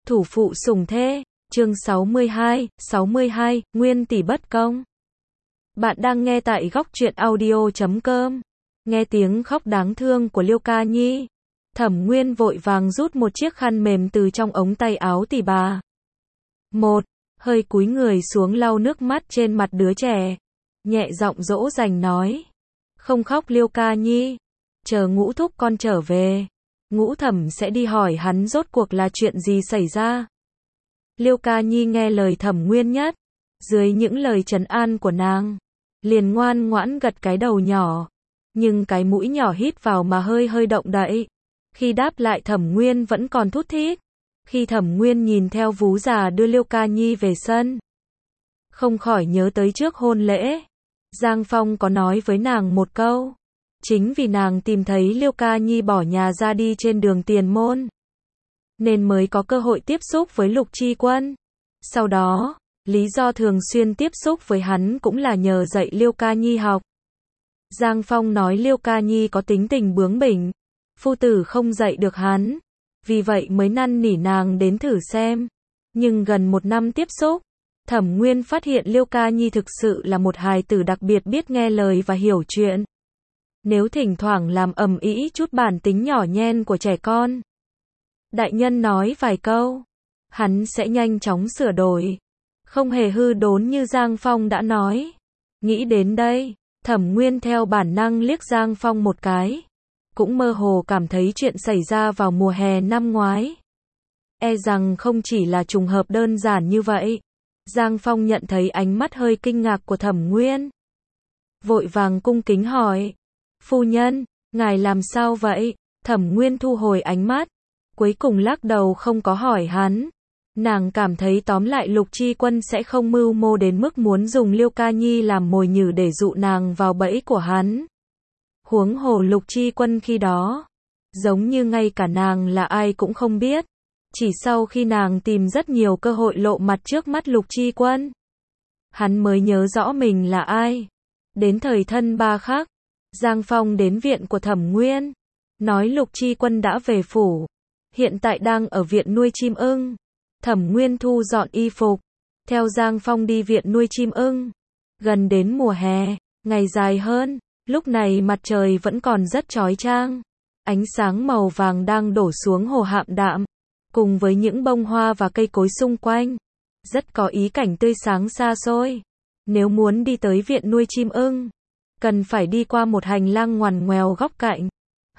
Thủ phụ sủng thê, chương 62, Nguyên tỷ bất công. Bạn đang nghe tại góc truyện audio.com. Nghe tiếng khóc đáng thương của Liêu Ca Nhi. Thẩm Nguyên vội vàng rút một chiếc khăn mềm từ trong ống tay áo tỷ bà. Hơi cúi người xuống lau nước mắt trên mặt đứa trẻ. Nhẹ giọng dỗ dành nói. Không khóc Liêu Ca Nhi. Chờ Ngũ thúc con trở về. Ngũ thẩm sẽ đi hỏi hắn rốt cuộc là chuyện gì xảy ra. Liêu Ca Nhi nghe lời Thẩm Nguyên nhất. Dưới những lời trấn an của nàng, liền ngoan ngoãn gật cái đầu nhỏ. Nhưng cái mũi nhỏ hít vào mà hơi hơi động đậy. Khi đáp lại Thẩm Nguyên vẫn còn thút thít. Khi Thẩm Nguyên nhìn theo vú già đưa Liêu Ca Nhi về sân, không khỏi nhớ tới trước hôn lễ. Giang Phong có nói với nàng một câu. Chính vì nàng tìm thấy Liêu Ca Nhi bỏ nhà ra đi trên đường Tiền Môn, nên mới có cơ hội tiếp xúc với Lục Chi Quân. Sau đó, lý do thường xuyên tiếp xúc với hắn cũng là nhờ dạy Liêu Ca Nhi học. Giang Phong nói Liêu Ca Nhi có tính tình bướng bỉnh, phu tử không dạy được hắn, vì vậy mới năn nỉ nàng đến thử xem. Nhưng gần một năm tiếp xúc, Thẩm Nguyên phát hiện Liêu Ca Nhi thực sự là một hài tử đặc biệt biết nghe lời và hiểu chuyện. Nếu thỉnh thoảng làm ầm ĩ chút bản tính nhỏ nhen của trẻ con, đại nhân nói vài câu, hắn sẽ nhanh chóng sửa đổi, không hề hư đốn như Giang Phong đã nói. Nghĩ đến đây, Thẩm Nguyên theo bản năng liếc Giang Phong một cái, cũng mơ hồ cảm thấy chuyện xảy ra vào mùa hè năm ngoái. E rằng không chỉ là trùng hợp đơn giản như vậy. Giang Phong nhận thấy ánh mắt hơi kinh ngạc của Thẩm Nguyên, vội vàng cung kính hỏi. Phu nhân, ngài làm sao vậy? Thẩm Nguyên thu hồi ánh mắt, cuối cùng lắc đầu không có hỏi hắn. Nàng cảm thấy tóm lại Lục Chi Quân sẽ không mưu mô đến mức muốn dùng Liêu Ca Nhi làm mồi nhử để dụ nàng vào bẫy của hắn. Huống hồ Lục Chi Quân khi đó, giống như ngay cả nàng là ai cũng không biết. Chỉ sau khi nàng tìm rất nhiều cơ hội lộ mặt trước mắt Lục Chi Quân, hắn mới nhớ rõ mình là ai. Đến thời thân ba khắc, Giang Phong đến viện của Thẩm Nguyên, nói Lục Chi Quân đã về phủ, hiện tại đang ở viện nuôi chim ưng. Thẩm Nguyên thu dọn y phục, theo Giang Phong đi viện nuôi chim ưng. Gần đến mùa hè, ngày dài hơn, lúc này mặt trời vẫn còn rất chói chang. Ánh sáng màu vàng đang đổ xuống hồ Hạm Đạm, cùng với những bông hoa và cây cối xung quanh, rất có ý cảnh tươi sáng xa xôi. Nếu muốn đi tới viện nuôi chim ưng, cần phải đi qua một hành lang ngoằn ngoèo góc cạnh.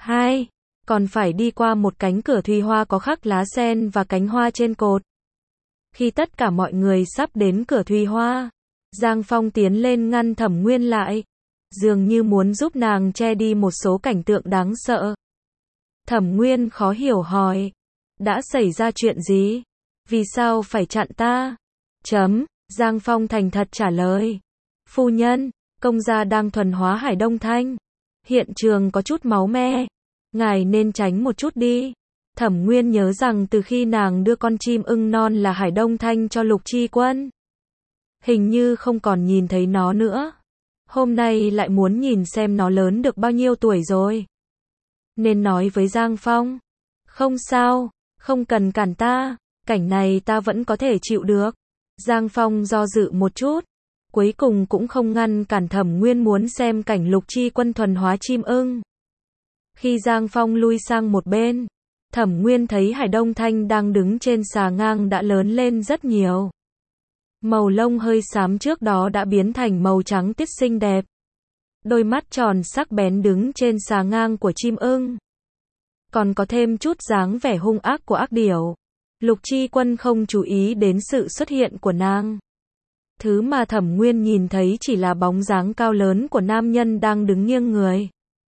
Còn phải đi qua một cánh cửa thùy hoa có khắc lá sen và cánh hoa trên cột. Khi tất cả mọi người sắp đến cửa thùy hoa, Giang Phong tiến lên ngăn Thẩm Nguyên lại, dường như muốn giúp nàng che đi một số cảnh tượng đáng sợ. Thẩm Nguyên khó hiểu hỏi, đã xảy ra chuyện gì? Vì sao phải chặn ta? Giang Phong thành thật trả lời. Phu nhân, công gia đang thuần hóa Hải Đông Thanh. Hiện trường có chút máu me. Ngài nên tránh một chút đi. Thẩm Nguyên nhớ rằng từ khi nàng đưa con chim ưng non là Hải Đông Thanh cho Lục Chi Quân, hình như không còn nhìn thấy nó nữa. Hôm nay lại muốn nhìn xem nó lớn được bao nhiêu tuổi rồi. Nên nói với Giang Phong, không sao, không cần cản ta, cảnh này ta vẫn có thể chịu được. Giang Phong do dự một chút, cuối cùng cũng không ngăn cản Thẩm Nguyên muốn xem cảnh Lục Chi Quân thuần hóa chim ưng. Khi Giang Phong lui sang một bên, Thẩm Nguyên thấy Hải Đông Thanh đang đứng trên xà ngang đã lớn lên rất nhiều. Màu lông hơi xám trước đó đã biến thành màu trắng tiết xinh đẹp. Đôi mắt tròn sắc bén đứng trên xà ngang của chim ưng, còn có thêm chút dáng vẻ hung ác của ác điểu. Lục Chi Quân không chú ý đến sự xuất hiện của nàng. Thứ mà Thẩm Nguyên nhìn thấy chỉ là bóng dáng cao lớn của nam nhân đang đứng nghiêng người.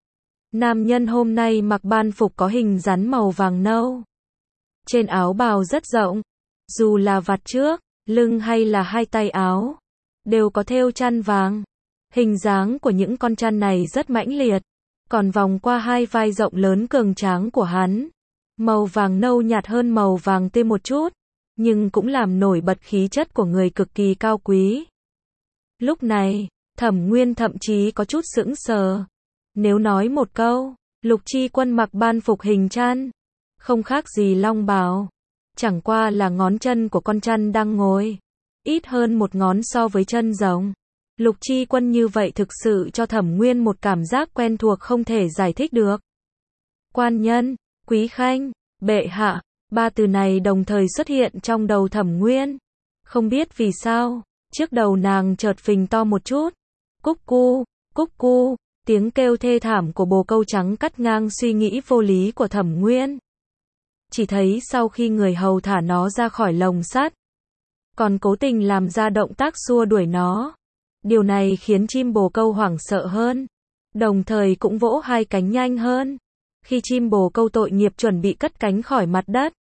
Nam nhân hôm nay mặc ban phục có hình rắn màu vàng nâu. Trên áo bào rất rộng, dù là vạt trước, lưng hay là hai tay áo, đều có thêu chăn vàng. Hình dáng của những con chăn này rất mãnh liệt, còn vòng qua hai vai rộng lớn cường tráng của hắn. Màu vàng nâu nhạt hơn màu vàng tươi một chút, nhưng cũng làm nổi bật khí chất của người cực kỳ cao quý. Lúc này, Thẩm Nguyên thậm chí có chút sững sờ. Nếu nói một câu, Lục Chi Quân mặc ban phục hình chăn, không khác gì long bào. chẳng qua là ngón chân của con chăn đang ngồi, ít hơn một ngón so với chân rồng. Lục Chi Quân như vậy thực sự cho Thẩm Nguyên một cảm giác quen thuộc không thể giải thích được. Quan nhân, quý khanh, bệ hạ, ba từ này đồng thời xuất hiện trong đầu Thẩm Nguyên. Không biết vì sao, trước đầu nàng chợt phình to một chút. Cúc cu, tiếng kêu thê thảm của bồ câu trắng cắt ngang suy nghĩ vô lý của Thẩm Nguyên. Chỉ thấy sau khi người hầu thả nó ra khỏi lồng sắt, còn cố tình làm ra động tác xua đuổi nó. Điều này khiến chim bồ câu hoảng sợ hơn, đồng thời cũng vỗ hai cánh nhanh hơn. Khi chim bồ câu tội nghiệp chuẩn bị cất cánh khỏi mặt đất,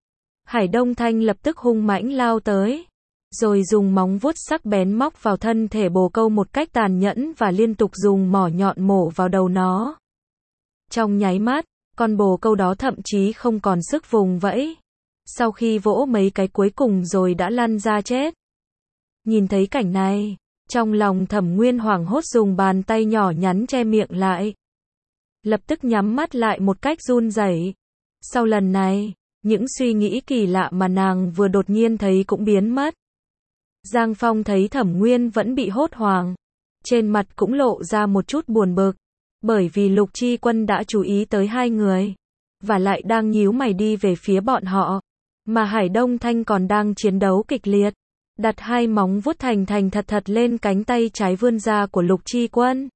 Hải Đông Thanh lập tức hung mãnh lao tới, rồi dùng móng vuốt sắc bén móc vào thân thể bồ câu một cách tàn nhẫn và liên tục dùng mỏ nhọn mổ vào đầu nó. Trong nháy mắt, con bồ câu đó thậm chí không còn sức vùng vẫy. Sau khi vỗ mấy cái cuối cùng rồi đã lăn ra chết. Nhìn thấy cảnh này, trong lòng Thẩm Nguyên hoảng hốt dùng bàn tay nhỏ nhắn che miệng lại. Lập tức nhắm mắt lại một cách run rẩy. Sau lần này, những suy nghĩ kỳ lạ mà nàng vừa đột nhiên thấy cũng biến mất. Giang Phong thấy Thẩm Nguyên vẫn bị hốt hoảng, trên mặt cũng lộ ra một chút buồn bực, bởi vì Lục Chi Quân đã chú ý tới hai người, và lại đang nhíu mày đi về phía bọn họ, mà Hải Đông Thanh còn đang chiến đấu kịch liệt, đặt hai móng vuốt thành thật lên cánh tay trái vươn ra của Lục Chi Quân.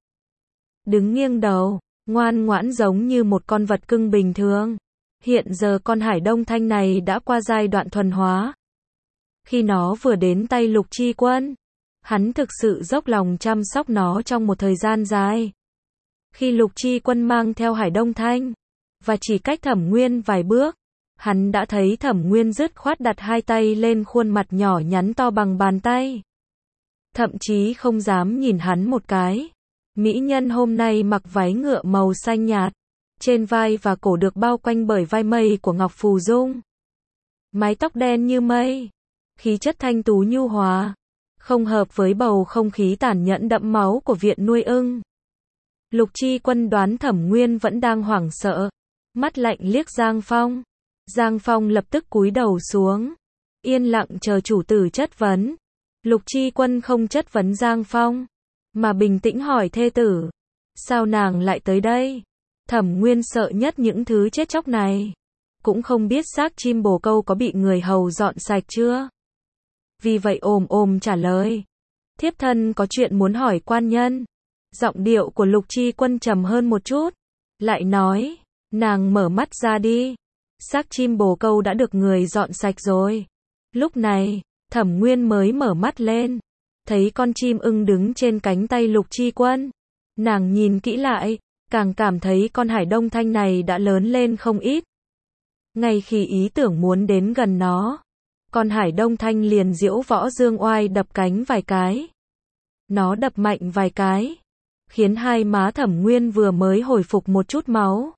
Đứng nghiêng đầu, ngoan ngoãn giống như một con vật cưng bình thường. Hiện giờ con Hải Đông Thanh này đã qua giai đoạn thuần hóa. Khi nó vừa đến tay Lục Chi Quân, hắn thực sự dốc lòng chăm sóc nó trong một thời gian dài. Khi Lục Chi Quân mang theo Hải Đông Thanh, và chỉ cách Thẩm Nguyên vài bước, hắn đã thấy Thẩm Nguyên dứt khoát đặt hai tay lên khuôn mặt nhỏ nhắn to bằng bàn tay. Thậm chí không dám nhìn hắn một cái. Mỹ nhân hôm nay mặc váy ngựa màu xanh nhạt, trên vai và cổ được bao quanh bởi vai mây của Ngọc Phù Dung. Mái tóc đen như mây, khí chất thanh tú nhu hòa, không hợp với bầu không khí tàn nhẫn đẫm máu của viện nuôi ưng. Lục Chi Quân đoán Thẩm Nguyên vẫn đang hoảng sợ, mắt lạnh liếc Giang Phong. Giang Phong lập tức cúi đầu xuống, yên lặng chờ chủ tử chất vấn. Lục Chi Quân không chất vấn Giang Phong, mà bình tĩnh hỏi thê tử, sao nàng lại tới đây? Thẩm Nguyên sợ nhất những thứ chết chóc này, cũng không biết xác chim bồ câu có bị người hầu dọn sạch chưa. Vì vậy ồm trả lời, thiếp thân có chuyện muốn hỏi quan nhân. Giọng điệu của Lục Chi Quân trầm hơn một chút, lại nói, nàng mở mắt ra đi, xác chim bồ câu đã được người dọn sạch rồi. Lúc này, Thẩm Nguyên mới mở mắt lên, thấy con chim ưng đứng trên cánh tay Lục Chi Quân. Nàng nhìn kỹ lại, càng cảm thấy con Hải Đông Thanh này đã lớn lên không ít. Ngay khi ý tưởng muốn đến gần nó, con Hải Đông Thanh liền diễu võ dương oai đập cánh vài cái. Nó đập mạnh vài cái, khiến hai má Thẩm Nguyên vừa mới hồi phục một chút máu,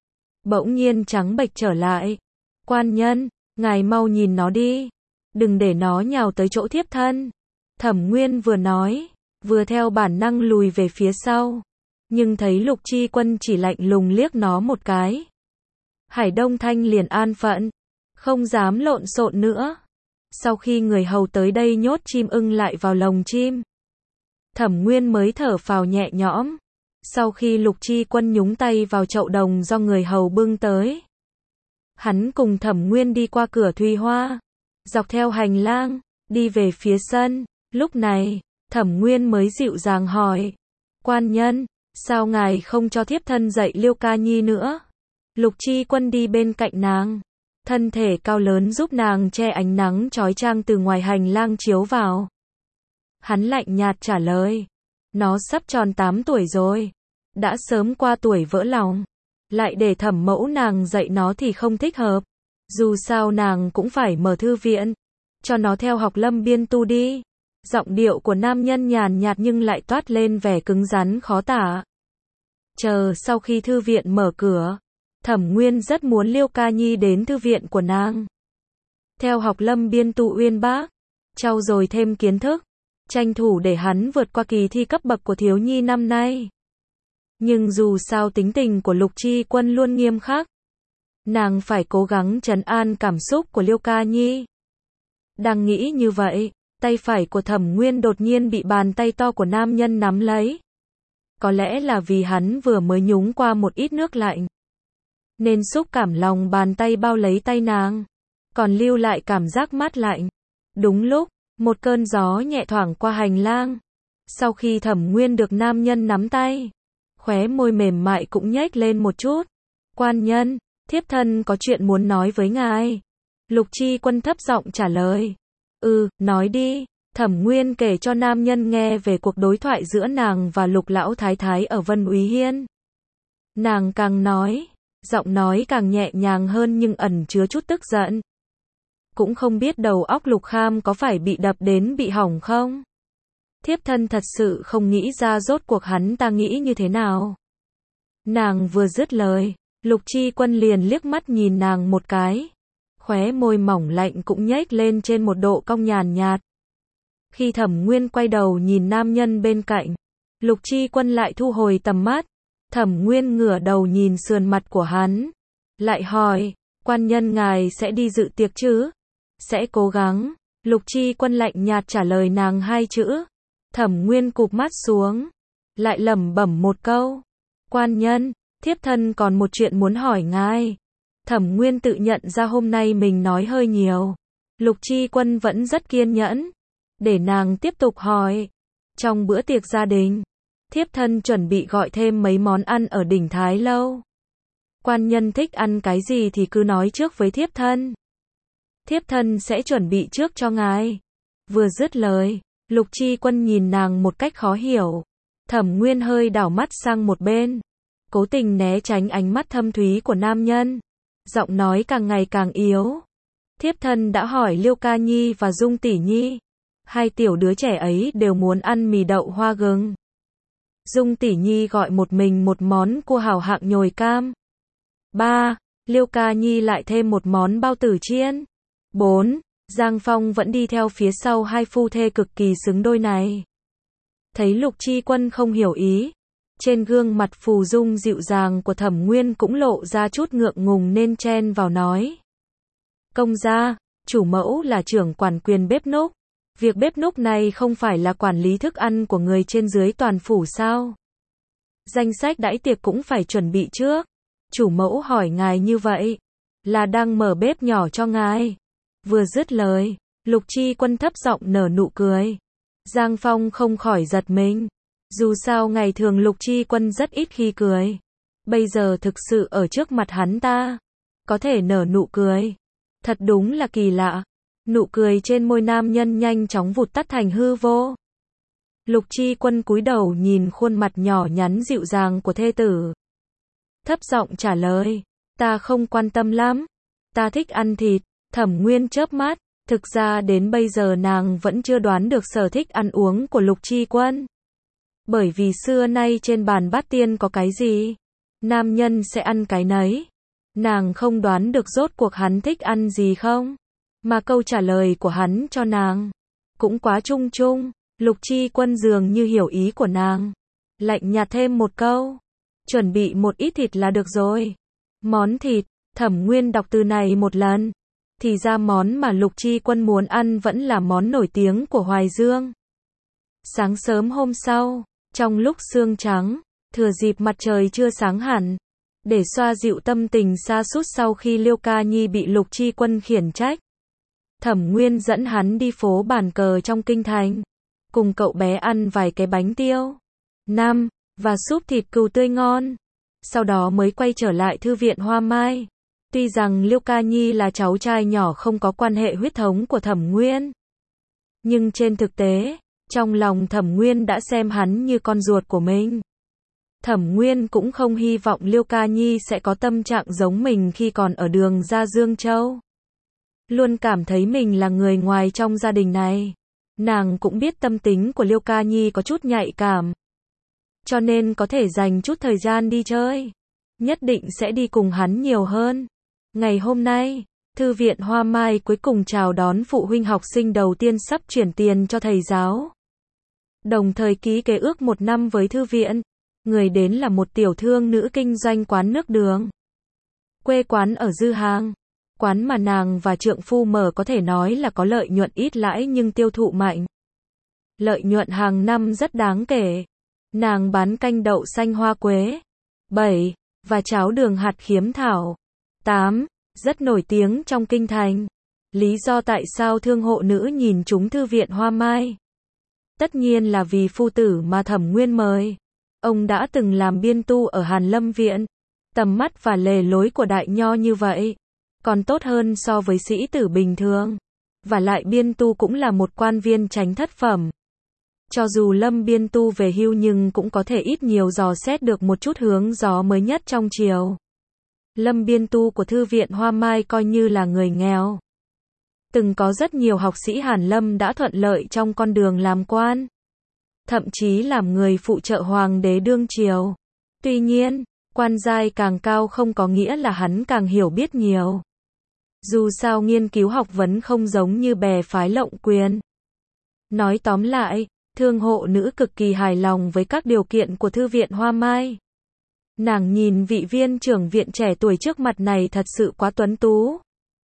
bỗng nhiên trắng bệch trở lại. Quan nhân, ngài mau nhìn nó đi, đừng để nó nhào tới chỗ thiếp thân. Thẩm Nguyên vừa nói, vừa theo bản năng lùi về phía sau, nhưng thấy Lục Chi Quân chỉ lạnh lùng liếc nó một cái. Hải Đông Thanh liền an phận, không dám lộn xộn nữa. Sau khi người hầu tới đây nhốt chim ưng lại vào lồng chim, Thẩm Nguyên mới thở phào nhẹ nhõm. Sau khi Lục Chi Quân nhúng tay vào chậu đồng do người hầu bưng tới, hắn cùng Thẩm Nguyên đi qua cửa Thùy Hoa, dọc theo hành lang, đi về phía sân. Lúc này, Thẩm Nguyên mới dịu dàng hỏi, quan nhân, sao ngài không cho thiếp thân dạy Liêu Ca Nhi nữa? Lục Chi Quân đi bên cạnh nàng, thân thể cao lớn giúp nàng che ánh nắng chói chang từ ngoài hành lang chiếu vào. Hắn lạnh nhạt trả lời, nó sắp tròn 8 tuổi rồi, đã sớm qua tuổi vỡ lòng, lại để Thẩm mẫu nàng dạy nó thì không thích hợp. Dù sao nàng cũng phải mở thư viện, cho nó theo học Lâm Biên Tu đi. Giọng điệu của nam nhân nhàn nhạt nhưng lại toát lên vẻ cứng rắn khó tả. Chờ sau khi thư viện mở cửa, Thẩm Nguyên rất muốn Liêu Ca Nhi đến thư viện của nàng, theo học Lâm Biên Tu uyên bác, trau dồi thêm kiến thức, tranh thủ để hắn vượt qua kỳ thi cấp bậc của thiếu nhi năm nay. Nhưng dù sao tính tình của Lục Chi Quân luôn nghiêm khắc, Nàng phải cố gắng trấn an cảm xúc của Liêu Ca Nhi. Đang nghĩ như vậy, tay phải của Thẩm Nguyên đột nhiên bị bàn tay to của nam nhân nắm lấy. Có lẽ là vì hắn vừa mới nhúng qua một ít nước lạnh, nên xúc cảm lòng bàn tay bao lấy tay nàng, còn lưu lại cảm giác mát lạnh. Đúng lúc, một cơn gió nhẹ thoảng qua hành lang. Sau khi Thẩm Nguyên được nam nhân nắm tay, khóe môi mềm mại cũng nhếch lên một chút. Quan nhân, thiếp thân có chuyện muốn nói với ngài. Lục Chi Quân thấp giọng trả lời. Nói đi. Thẩm Nguyên kể cho nam nhân nghe về cuộc đối thoại giữa nàng và Lục lão thái thái ở Vân Úy Hiên. Nàng càng nói, giọng nói càng nhẹ nhàng hơn nhưng ẩn chứa chút tức giận. Cũng không biết đầu óc Lục Kham có phải bị đập đến bị hỏng không? Thiếp thân thật sự không nghĩ ra rốt cuộc hắn ta nghĩ như thế nào. Nàng vừa dứt lời, Lục Chi Quân liền liếc mắt nhìn nàng một cái. Khóe môi mỏng lạnh cũng nhếch lên trên một độ cong nhàn nhạt. Khi Thẩm Nguyên quay đầu nhìn nam nhân bên cạnh, Lục Chi Quân lại thu hồi tầm mắt. Thẩm Nguyên ngửa đầu nhìn sườn mặt của hắn, lại hỏi, quan nhân ngài sẽ đi dự tiệc chứ? Sẽ cố gắng. Lục Chi Quân lạnh nhạt trả lời nàng hai chữ. Thẩm Nguyên cụp mắt xuống, lại lẩm bẩm một câu. Quan nhân, thiếp thân còn một chuyện muốn hỏi ngài. Thẩm Nguyên tự nhận ra hôm nay mình nói hơi nhiều. Lục Chi Quân vẫn rất kiên nhẫn, để nàng tiếp tục hỏi. Trong bữa tiệc gia đình, thiếp thân chuẩn bị gọi thêm mấy món ăn ở đỉnh Thái Lâu. Quan nhân thích ăn cái gì thì cứ nói trước với thiếp thân. Thiếp thân sẽ chuẩn bị trước cho ngài. Vừa dứt lời, Lục Chi Quân nhìn nàng một cách khó hiểu. Thẩm Nguyên hơi đảo mắt sang một bên, cố tình né tránh ánh mắt thâm thúy của nam nhân. Giọng nói càng ngày càng yếu. Thiếp thân đã hỏi Liêu Ca Nhi và Dung Tỷ Nhi. Hai tiểu đứa trẻ ấy đều muốn ăn mì đậu hoa gừng. Dung Tỷ Nhi gọi một mình một món cua hảo hạng nhồi cam. 3. Liêu Ca Nhi lại thêm một món bao tử chiên. 4. Giang Phong vẫn đi theo phía sau hai phu thê cực kỳ xứng đôi này. Thấy Lục Chi Quân không hiểu ý, trên gương mặt phù dung dịu dàng của Thẩm Nguyên cũng lộ ra chút ngượng ngùng nên chen vào nói. Công gia, chủ mẫu là trưởng quản quyền bếp núc. Việc bếp núc này không phải là quản lý thức ăn của người trên dưới toàn phủ sao? Danh sách đãi tiệc cũng phải chuẩn bị trước. Chủ mẫu hỏi ngài như vậy, là đang mở bếp nhỏ cho ngài. Vừa dứt lời, Lục Chi Quân thấp giọng nở nụ cười. Giang Phong không khỏi giật mình. Dù sao ngày thường Lục Chi Quân rất ít khi cười. Bây giờ thực sự ở trước mặt hắn ta, có thể nở nụ cười. Thật đúng là kỳ lạ. Nụ cười trên môi nam nhân nhanh chóng vụt tắt thành hư vô. Lục Chi Quân cúi đầu nhìn khuôn mặt nhỏ nhắn dịu dàng của thê tử. Thấp giọng trả lời, ta không quan tâm lắm. Ta thích ăn thịt. Thẩm Nguyên chớp mắt, thực ra đến bây giờ nàng vẫn chưa đoán được sở thích ăn uống của Lục Chi Quân. Bởi vì xưa nay trên bàn bát tiên có cái gì, nam nhân sẽ ăn cái nấy. Nàng không đoán được rốt cuộc hắn thích ăn gì không, mà câu trả lời của hắn cho nàng cũng quá chung chung. Lục Chi Quân dường như hiểu ý của nàng, lạnh nhạt thêm một câu, chuẩn bị một ít thịt là được rồi. Món thịt. Thẩm Nguyên đọc từ này một lần, thì ra món mà Lục Chi Quân muốn ăn vẫn là món nổi tiếng của Hoài Dương. Sáng sớm hôm sau, trong lúc sương trắng, thừa dịp mặt trời chưa sáng hẳn, để xoa dịu tâm tình sa sút sau khi Liêu Ca Nhi bị Lục Chi Quân khiển trách, Thẩm Nguyên dẫn hắn đi phố bàn cờ trong kinh thành, cùng cậu bé ăn vài cái bánh tiêu, và súp thịt cừu tươi ngon. Sau đó mới quay trở lại thư viện Hoa Mai. Tuy rằng Liêu Ca Nhi là cháu trai nhỏ không có quan hệ huyết thống của Thẩm Nguyên, nhưng trên thực tế, trong lòng Thẩm Nguyên đã xem hắn như con ruột của mình. Thẩm Nguyên cũng không hy vọng Liêu Ca Nhi sẽ có tâm trạng giống mình khi còn ở Đường ra Dương Châu. Luôn cảm thấy mình là người ngoài trong gia đình này. Nàng cũng biết tâm tính của Liêu Ca Nhi có chút nhạy cảm, cho nên có thể dành chút thời gian đi chơi, nhất định sẽ đi cùng hắn nhiều hơn. Ngày hôm nay, thư viện Hoa Mai cuối cùng chào đón phụ huynh học sinh đầu tiên sắp chuyển tiền cho thầy giáo, đồng thời ký kế ước 1 năm với thư viện. Người đến là một tiểu thương nữ kinh doanh quán nước đường. Quê quán ở Dư Hàng. Quán mà nàng và trượng phu mở có thể nói là có lợi nhuận ít lãi nhưng tiêu thụ mạnh. Lợi nhuận hàng năm rất đáng kể. Nàng bán canh đậu xanh hoa quế. 7. Và cháo đường hạt khiếm thảo. 8. Rất nổi tiếng trong kinh thành. Lý do tại sao thương hộ nữ nhìn trúng thư viện Hoa Mai? Tất nhiên là vì phu tử mà Thẩm Nguyên mời. Ông đã từng làm biên tu ở Hàn Lâm Viện. Tầm mắt và lề lối của đại nho như vậy, còn tốt hơn so với sĩ tử bình thường. Và lại biên tu cũng là một quan viên chánh thất phẩm. Cho dù Lâm biên tu về hưu nhưng cũng có thể ít nhiều dò xét được một chút hướng gió mới nhất trong triều. Lâm biên tu của thư viện Hoa Mai coi như là người nghèo. Từng có rất nhiều học sĩ Hàn Lâm đã thuận lợi trong con đường làm quan. Thậm chí làm người phụ trợ hoàng đế đương triều. Tuy nhiên, quan giai càng cao không có nghĩa là hắn càng hiểu biết nhiều. Dù sao nghiên cứu học vấn không giống như bè phái lộng quyền. Nói tóm lại, thương hộ nữ cực kỳ hài lòng với các điều kiện của thư viện Hoa Mai. Nàng nhìn vị viên trưởng viện trẻ tuổi trước mặt này thật sự quá tuấn tú.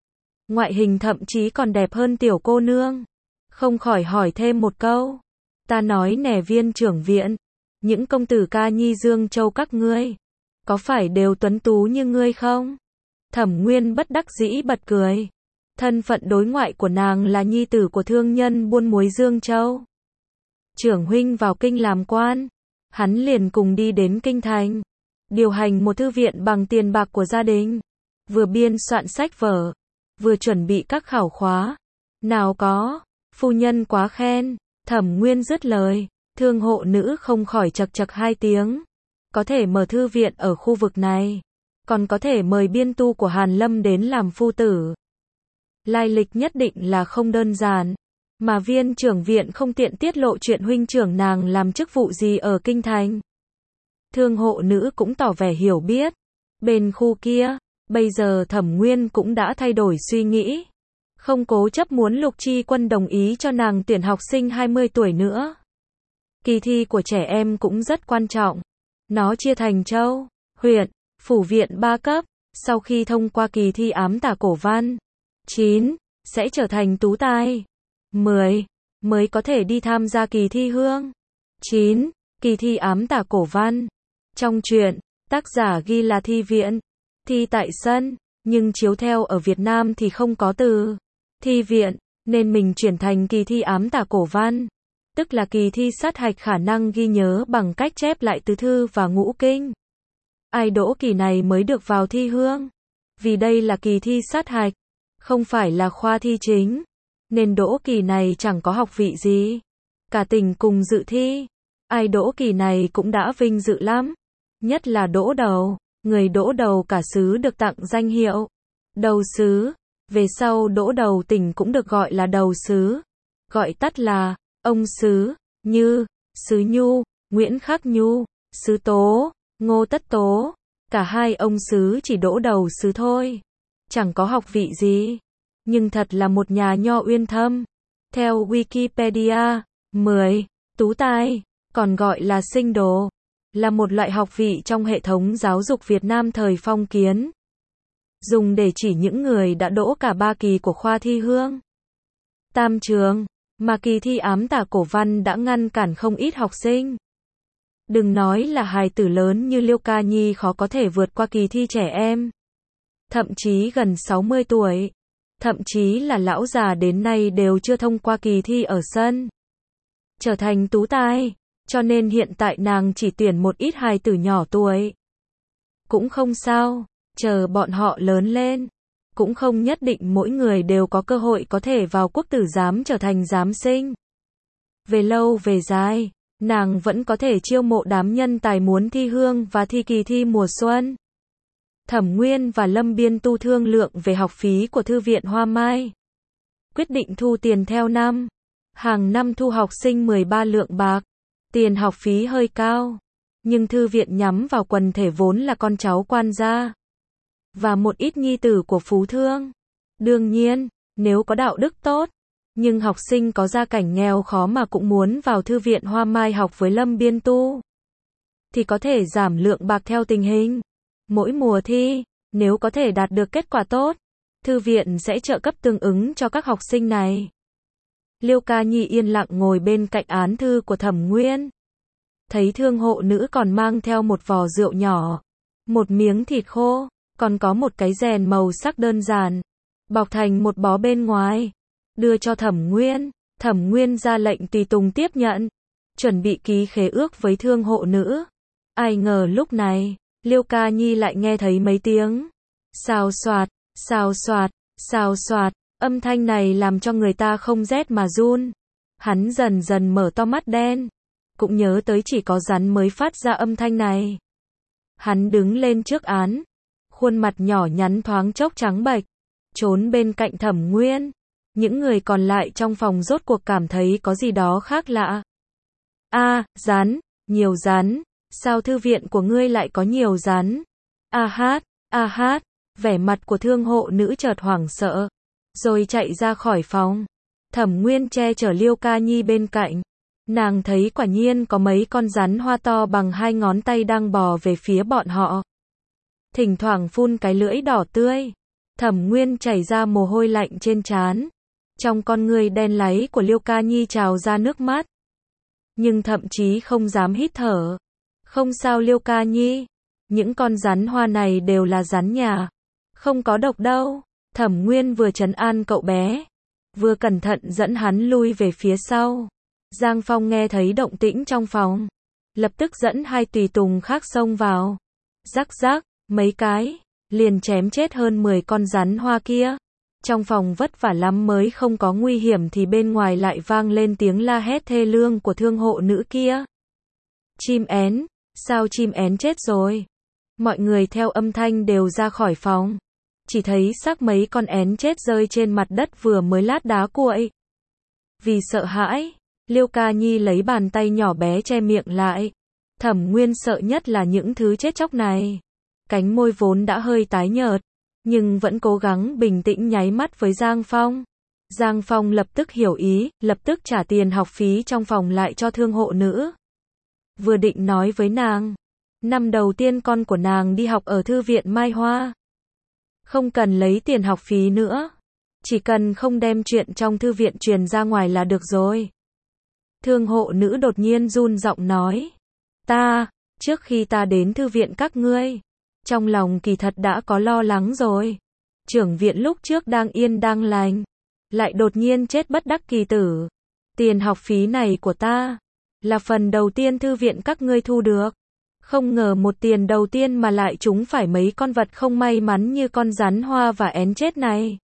Ngoại hình thậm chí còn đẹp hơn tiểu cô nương. Không khỏi hỏi thêm một câu. Ta nói nè viên trưởng viện, những công tử ca nhi Dương Châu các ngươi, có phải đều tuấn tú như ngươi không? Thẩm Nguyên bất đắc dĩ bật cười. Thân phận đối ngoại của nàng là nhi tử của thương nhân buôn muối Dương Châu. Trưởng huynh vào kinh làm quan, hắn liền cùng đi đến kinh thành, điều hành một thư viện bằng tiền bạc của gia đình, vừa biên soạn sách vở, vừa chuẩn bị các khảo khóa. Nào có, phu nhân quá khen. Thẩm Nguyên dứt lời, thương hộ nữ không khỏi chật chật hai tiếng. Có thể mở thư viện ở khu vực này, còn có thể mời biên tu của Hàn Lâm đến làm phu tử. Lai lịch nhất định là không đơn giản, mà viên trưởng viện không tiện tiết lộ chuyện huynh trưởng nàng làm chức vụ gì ở kinh thành. Thương hộ nữ cũng tỏ vẻ hiểu biết. Bên khu kia, bây giờ Thẩm Nguyên cũng đã thay đổi suy nghĩ. Không cố chấp muốn Lục Chi Quân đồng ý cho nàng tuyển học sinh 20 tuổi nữa. Kỳ thi của trẻ em cũng rất quan trọng. Nó chia thành châu, huyện, phủ viện 3 cấp. Sau khi thông qua kỳ thi ám tả cổ văn, 9, sẽ trở thành tú tài. 10, mới có thể đi tham gia kỳ thi hương. 9, kỳ thi ám tả cổ văn. Trong truyện, tác giả ghi là thi viện, thi tại sân, nhưng chiếu theo ở Việt Nam thì không có từ thi viện, nên mình chuyển thành kỳ thi ám tả cổ văn, tức là kỳ thi sát hạch khả năng ghi nhớ bằng cách chép lại tứ thư và ngũ kinh. Ai đỗ kỳ này mới được vào thi hương. Vì đây là kỳ thi sát hạch, không phải là khoa thi chính, nên đỗ kỳ này chẳng có học vị gì. Cả tỉnh cùng dự thi, ai đỗ kỳ này cũng đã vinh dự lắm. Nhất là đỗ đầu, người đỗ đầu cả xứ được tặng danh hiệu đầu xứ. Về sau đỗ đầu tỉnh cũng được gọi là đầu xứ, gọi tắt là ông xứ, như Xứ Nhu, Nguyễn Khắc Nhu, Xứ Tố, Ngô Tất Tố. Cả hai ông xứ chỉ đỗ đầu xứ thôi, chẳng có học vị gì, nhưng thật là một nhà nho uyên thâm. Theo Wikipedia, 10, tú tài, còn gọi là sinh đồ, là một loại học vị trong hệ thống giáo dục Việt Nam thời phong kiến, dùng để chỉ những người đã đỗ cả 3 kỳ của khoa thi hương, tam trường, mà kỳ thi ám tả cổ văn đã ngăn cản không ít học sinh. Đừng nói là hài tử lớn như Liêu Ca Nhi khó có thể vượt qua kỳ thi trẻ em, thậm chí gần 60 tuổi, thậm chí là lão già đến nay đều chưa thông qua kỳ thi ở sân, trở thành tú tài, cho nên hiện tại nàng chỉ tuyển một ít hài tử nhỏ tuổi. Cũng không sao, chờ bọn họ lớn lên, cũng không nhất định mỗi người đều có cơ hội có thể vào quốc tử giám trở thành giám sinh. Về lâu về dài, nàng vẫn có thể chiêu mộ đám nhân tài muốn thi hương và thi kỳ thi mùa xuân. Thẩm Nguyên và Lâm biên tu thương lượng về học phí của thư viện Hoa Mai. Quyết định thu tiền theo năm. Hàng năm thu học sinh 13 lượng bạc. Tiền học phí hơi cao, nhưng thư viện nhắm vào quần thể vốn là con cháu quan gia và một ít nhi tử của phú thương. Đương nhiên, nếu có đạo đức tốt, nhưng học sinh có gia cảnh nghèo khó mà cũng muốn vào thư viện Hoa Mai học với Lâm biên tu, thì có thể giảm lượng bạc theo tình hình. Mỗi mùa thi, Nếu có thể đạt được kết quả tốt, thư viện sẽ trợ cấp tương ứng cho các học sinh này. Liêu Ca Nhi yên lặng ngồi bên cạnh án thư của Thẩm Nguyên. Thấy thương hộ nữ còn mang theo một vò rượu nhỏ, một miếng thịt khô, còn có một cái rèn màu sắc đơn giản, bọc thành một bó bên ngoài, đưa cho Thẩm Nguyên. Thẩm Nguyên ra lệnh tùy tùng tiếp nhận, chuẩn bị ký khế ước với thương hộ nữ. Ai ngờ lúc này, Liêu Ca Nhi lại nghe thấy mấy tiếng xào xoạt, xào xoạt, xào xoạt, âm thanh này làm cho người ta không rét mà run. Hắn dần dần mở to mắt đen, cũng nhớ tới chỉ có rắn mới phát ra âm thanh này. Hắn đứng lên trước án, khuôn mặt nhỏ nhắn thoáng chốc trắng bệch, trốn bên cạnh Thẩm Nguyên. Những người còn lại trong phòng rốt cuộc cảm thấy có gì đó khác lạ. Rắn, nhiều rắn, sao thư viện của ngươi lại có nhiều rắn? Hát, vẻ mặt của thương hộ nữ chợt hoảng sợ, rồi chạy ra khỏi phòng. Thẩm Nguyên che chở Liêu Ca Nhi bên cạnh. Nàng thấy quả nhiên có mấy con rắn hoa to bằng 2 ngón tay đang bò về phía bọn họ. Thỉnh thoảng phun cái lưỡi đỏ tươi. Thẩm Nguyên chảy ra mồ hôi lạnh trên trán. Trong con ngươi đen láy của Liêu Ca Nhi trào ra nước mắt. Nhưng thậm chí không dám hít thở. Không sao Liêu Ca Nhi. Những con rắn hoa này đều là rắn nhà. Không có độc đâu. Thẩm Nguyên vừa trấn an cậu bé, vừa cẩn thận dẫn hắn lui về phía sau. Giang Phong nghe thấy động tĩnh trong phòng, lập tức dẫn 2 tùy tùng khác xông vào. Rắc rắc, mấy cái, liền chém chết hơn 10 con rắn hoa kia. Trong phòng vất vả lắm mới không có nguy hiểm thì bên ngoài lại vang lên tiếng la hét thê lương của thương hộ nữ kia. Chim én, sao chim én chết rồi? Mọi người theo âm thanh đều ra khỏi phòng. Chỉ thấy xác mấy con én chết rơi trên mặt đất vừa mới lát đá cuội. Vì sợ hãi, Liêu Ca Nhi lấy bàn tay nhỏ bé che miệng lại. Thẩm Nguyên sợ nhất là những thứ chết chóc này. Cánh môi vốn đã hơi tái nhợt, nhưng vẫn cố gắng bình tĩnh nháy mắt với Giang Phong. Giang Phong lập tức hiểu ý, lập tức trả tiền học phí trong phòng lại cho thương hộ nữ. Vừa định nói với nàng, năm đầu tiên con của nàng đi học ở thư viện Mai Hoa, không cần lấy tiền học phí nữa, chỉ cần không đem chuyện trong thư viện truyền ra ngoài là được rồi. Thương hộ nữ đột nhiên run giọng nói, trước khi ta đến thư viện các ngươi, trong lòng kỳ thật đã có lo lắng rồi. Trưởng viện lúc trước đang yên đang lành, lại đột nhiên chết bất đắc kỳ tử. Tiền học phí này của ta, là phần đầu tiên thư viện các ngươi thu được. Không ngờ một tiền đầu tiên mà lại trúng phải mấy con vật không may mắn như con rắn hoa và én chết này.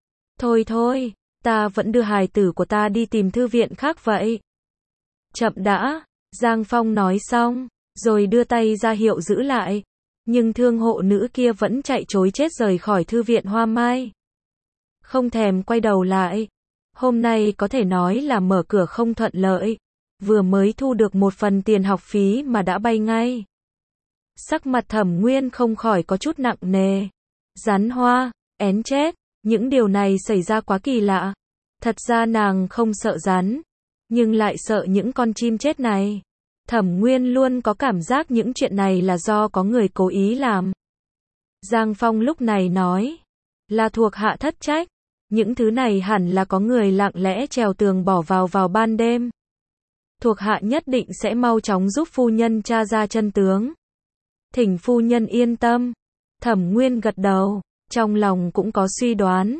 Thôi, ta vẫn đưa hài tử của ta đi tìm thư viện khác vậy. Chậm đã, Giang Phong nói xong, rồi đưa tay ra hiệu giữ lại. Nhưng thương hộ nữ kia vẫn chạy trối chết rời khỏi thư viện Hoa Mai. Không thèm quay đầu lại. Hôm nay có thể nói là mở cửa không thuận lợi. Vừa mới thu được một phần tiền học phí mà đã bay ngay. Sắc mặt Thẩm Nguyên không khỏi có chút nặng nề. Rắn hoa, én chết, những điều này xảy ra quá kỳ lạ. Thật ra nàng không sợ rắn, nhưng lại sợ những con chim chết này. Thẩm Nguyên luôn có cảm giác những chuyện này là do có người cố ý làm. Giang Phong lúc này nói, là thuộc hạ thất trách. Những thứ này hẳn là có người lặng lẽ trèo tường bỏ vào ban đêm. Thuộc hạ nhất định sẽ mau chóng giúp phu nhân tra ra chân tướng. Thỉnh phu nhân yên tâm. Thẩm Nguyên gật đầu, trong lòng cũng có suy đoán.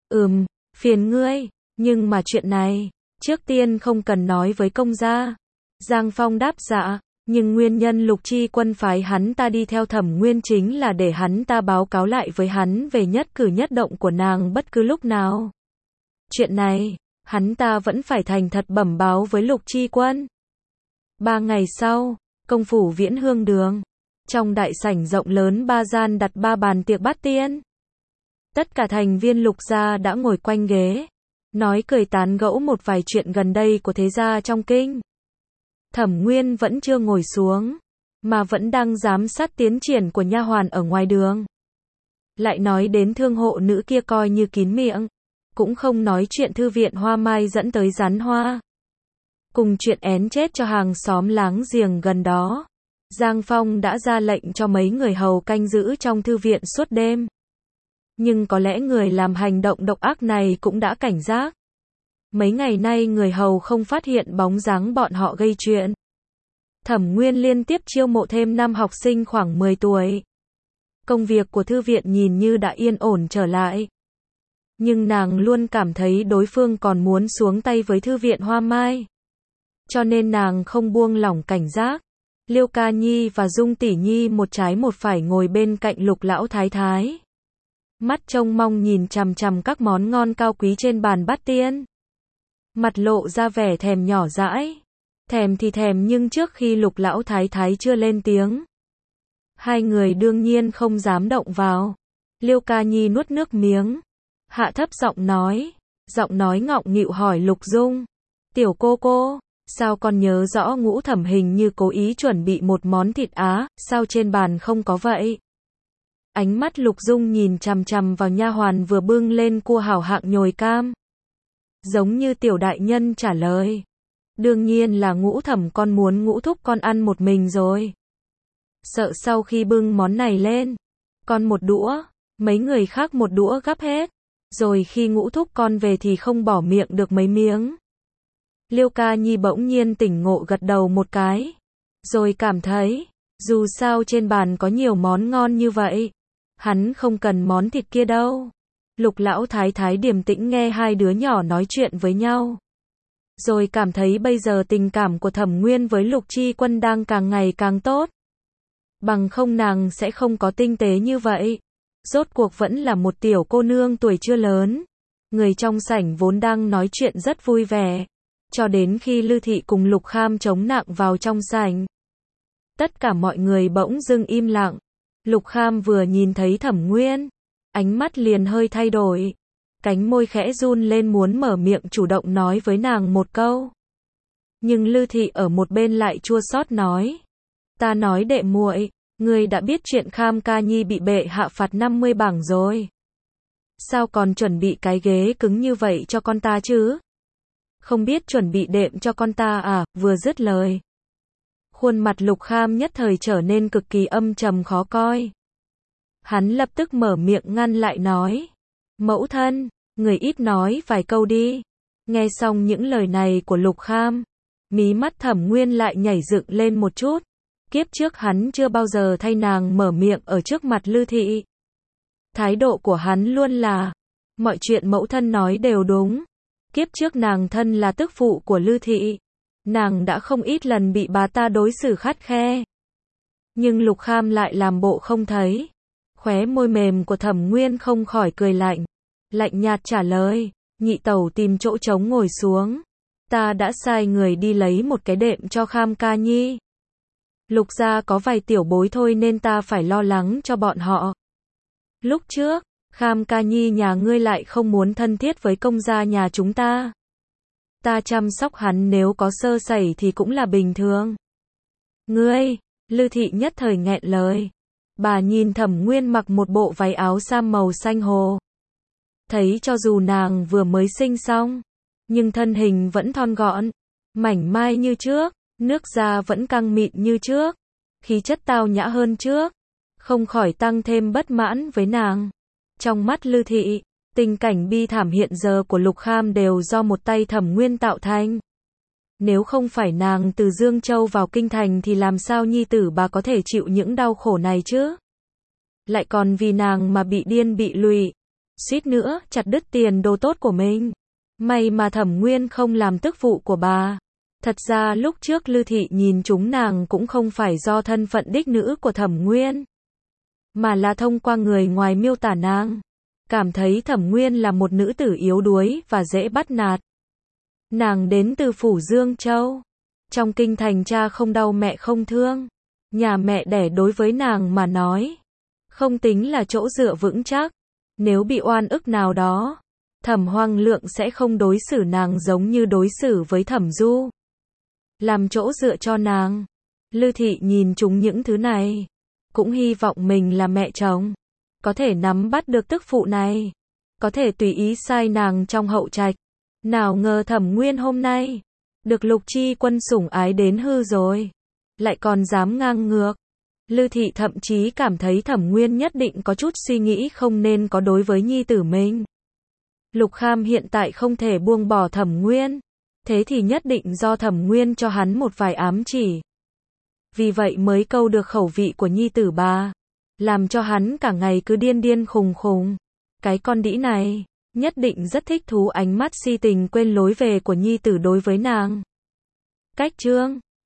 Phiền ngươi, nhưng mà chuyện này, trước tiên không cần nói với công gia. Giang Phong đáp dạ, nhưng nguyên nhân Lục Chi Quân phái hắn ta đi theo Thẩm Nguyên chính là để hắn ta báo cáo lại với hắn về nhất cử nhất động của nàng bất cứ lúc nào. Chuyện này, hắn ta vẫn phải thành thật bẩm báo với Lục Chi Quân. 3 ngày sau, công phủ Viễn Hương Đường. Trong đại sảnh rộng lớn 3 gian đặt 3 bàn tiệc bát tiên. Tất cả thành viên Lục gia đã ngồi quanh ghế, nói cười tán gẫu một vài chuyện gần đây của thế gia trong kinh. Thẩm Nguyên vẫn chưa ngồi xuống, mà vẫn đang giám sát tiến triển của nha hoàn ở ngoài đường. Lại nói đến thương hộ nữ kia coi như kín miệng, cũng không nói chuyện thư viện Hoa Mai dẫn tới rắn hoa. Cùng chuyện én chết cho hàng xóm láng giềng gần đó. Giang Phong đã ra lệnh cho mấy người hầu canh giữ trong thư viện suốt đêm. Nhưng có lẽ người làm hành động độc ác này cũng đã cảnh giác. Mấy ngày nay người hầu không phát hiện bóng dáng bọn họ gây chuyện. Thẩm Nguyên liên tiếp chiêu mộ thêm 5 học sinh khoảng 10 tuổi. Công việc của thư viện nhìn như đã yên ổn trở lại. Nhưng nàng luôn cảm thấy đối phương còn muốn xuống tay với thư viện Hoa Mai. Cho nên nàng không buông lỏng cảnh giác. Liêu Ca Nhi và Dung Tỷ Nhi một trái một phải ngồi bên cạnh Lục lão thái thái. Mắt trông mong nhìn chằm chằm các món ngon cao quý trên bàn bát tiên. Mặt lộ ra vẻ thèm nhỏ dãi. Thèm thì thèm nhưng trước khi Lục lão thái thái chưa lên tiếng. Hai người đương nhiên không dám động vào. Liêu Ca Nhi nuốt nước miếng. Hạ thấp giọng nói ngọng nghịu hỏi Lục Dung. Tiểu cô, sao con nhớ rõ Ngũ Thẩm hình như cố ý chuẩn bị một món thịt á, sao trên bàn không có vậy? Ánh mắt Lục Dung nhìn chằm chằm vào nha hoàn vừa bưng lên cua hảo hạng nhồi cam. Giống như tiểu đại nhân trả lời. Đương nhiên là Ngũ Thẩm con muốn Ngũ thúc con ăn một mình rồi. Sợ sau khi bưng món này lên, con một đũa, mấy người khác một đũa gắp hết. Rồi khi Ngũ thúc con về thì không bỏ miệng được mấy miếng. Liêu Ca Nhi bỗng nhiên tỉnh ngộ gật đầu một cái. Rồi cảm thấy, dù sao trên bàn có nhiều món ngon như vậy. Hắn không cần món thịt kia đâu. Lục lão thái thái điềm tĩnh nghe hai đứa nhỏ nói chuyện với nhau. Rồi cảm thấy bây giờ tình cảm của Thẩm Nguyên với Lục Chi Quân đang càng ngày càng tốt. Bằng không nàng sẽ không có tinh tế như vậy. Rốt cuộc vẫn là một tiểu cô nương tuổi chưa lớn. Người trong sảnh vốn đang nói chuyện rất vui vẻ. Cho đến khi Lư Thị cùng Lục Kham chống nặng vào trong sảnh. Tất cả mọi người bỗng dưng im lặng. Lục Kham vừa nhìn thấy Thẩm Nguyên. Ánh mắt liền hơi thay đổi. Cánh môi khẽ run lên muốn mở miệng chủ động nói với nàng một câu. Nhưng Lư Thị ở một bên lại chua xót nói. Ta nói đệ muội, ngươi đã biết chuyện Kham Ca Nhi bị bệ hạ phạt 50 bảng rồi. Sao còn chuẩn bị cái ghế cứng như vậy cho con ta chứ? Không biết chuẩn bị đệm cho con ta à? Vừa dứt lời. Khuôn mặt Lục Kham nhất thời trở nên cực kỳ âm trầm khó coi. Hắn lập tức mở miệng ngăn lại nói. Mẫu thân, người ít nói vài câu đi. Nghe xong những lời này của Lục Kham, mí mắt Thẩm Nguyên lại nhảy dựng lên một chút. Kiếp trước hắn chưa bao giờ thay nàng mở miệng ở trước mặt Lư Thị. Thái độ của hắn luôn là, mọi chuyện mẫu thân nói đều đúng. Kiếp trước nàng thân là tức phụ của Lư Thị. Nàng đã không ít lần bị bà ta đối xử khắt khe. Nhưng Lục Kham lại làm bộ không thấy. Khóe môi mềm của Thẩm Nguyên không khỏi cười lạnh. Lạnh nhạt trả lời, nhị tẩu tìm chỗ trống ngồi xuống. Ta đã sai người đi lấy một cái đệm cho Kham Ca Nhi. Lục gia có vài tiểu bối thôi nên ta phải lo lắng cho bọn họ. Lúc trước, Kham Ca Nhi nhà ngươi lại không muốn thân thiết với công gia nhà chúng ta. Ta chăm sóc hắn nếu có sơ sẩy thì cũng là bình thường. Ngươi, Lư Thị nhất thời nghẹn lời. Bà nhìn Thẩm Nguyên mặc một bộ váy áo sam màu xanh hồ. Thấy cho dù nàng vừa mới sinh xong, nhưng thân hình vẫn thon gọn, mảnh mai như trước, nước da vẫn căng mịn như trước, khí chất tao nhã hơn trước, không khỏi tăng thêm bất mãn với nàng. Trong mắt Lư Thị, tình cảnh bi thảm hiện giờ của Lục Kham đều do một tay Thẩm Nguyên tạo thành. Nếu không phải nàng từ Dương Châu vào kinh thành thì làm sao nhi tử bà có thể chịu những đau khổ này chứ? Lại còn vì nàng mà bị điên bị lụy, suýt nữa chặt đứt tiền đồ tốt của mình. May mà Thẩm Nguyên không làm tức phụ của bà. Thật ra lúc trước Lư Thị nhìn chúng nàng cũng không phải do thân phận đích nữ của Thẩm Nguyên, mà là thông qua người ngoài miêu tả nàng. Cảm thấy Thẩm Nguyên là một nữ tử yếu đuối và dễ bắt nạt. Nàng đến từ phủ Dương Châu. Trong kinh thành cha không đau mẹ không thương. Nhà mẹ đẻ đối với nàng mà nói, không tính là chỗ dựa vững chắc. Nếu bị oan ức nào đó, Thẩm Hoang Lượng sẽ không đối xử nàng giống như đối xử với Thẩm Du. Làm chỗ dựa cho nàng. Lư Thị nhìn chúng những thứ này. Cũng hy vọng mình là mẹ chồng. Có thể nắm bắt được tức phụ này. Có thể tùy ý sai nàng trong hậu trạch. Nào ngờ Thẩm Nguyên hôm nay được Lục Chi Quân sủng ái đến hư rồi. lại còn dám ngang ngược. Lư Thị thậm chí cảm thấy Thẩm Nguyên nhất định có chút suy nghĩ không nên có đối với nhi tử mình. Lục Kham hiện tại không thể buông bỏ Thẩm Nguyên, thế thì nhất định do Thẩm Nguyên cho hắn một vài ám chỉ. Vì vậy mới câu được khẩu vị của nhi tử bà, làm cho hắn cả ngày cứ điên điên khùng khùng. Cái con đĩ này, nhất định rất thích thú ánh mắt si tình quên lối về của nhi tử đối với nàng. Cách chương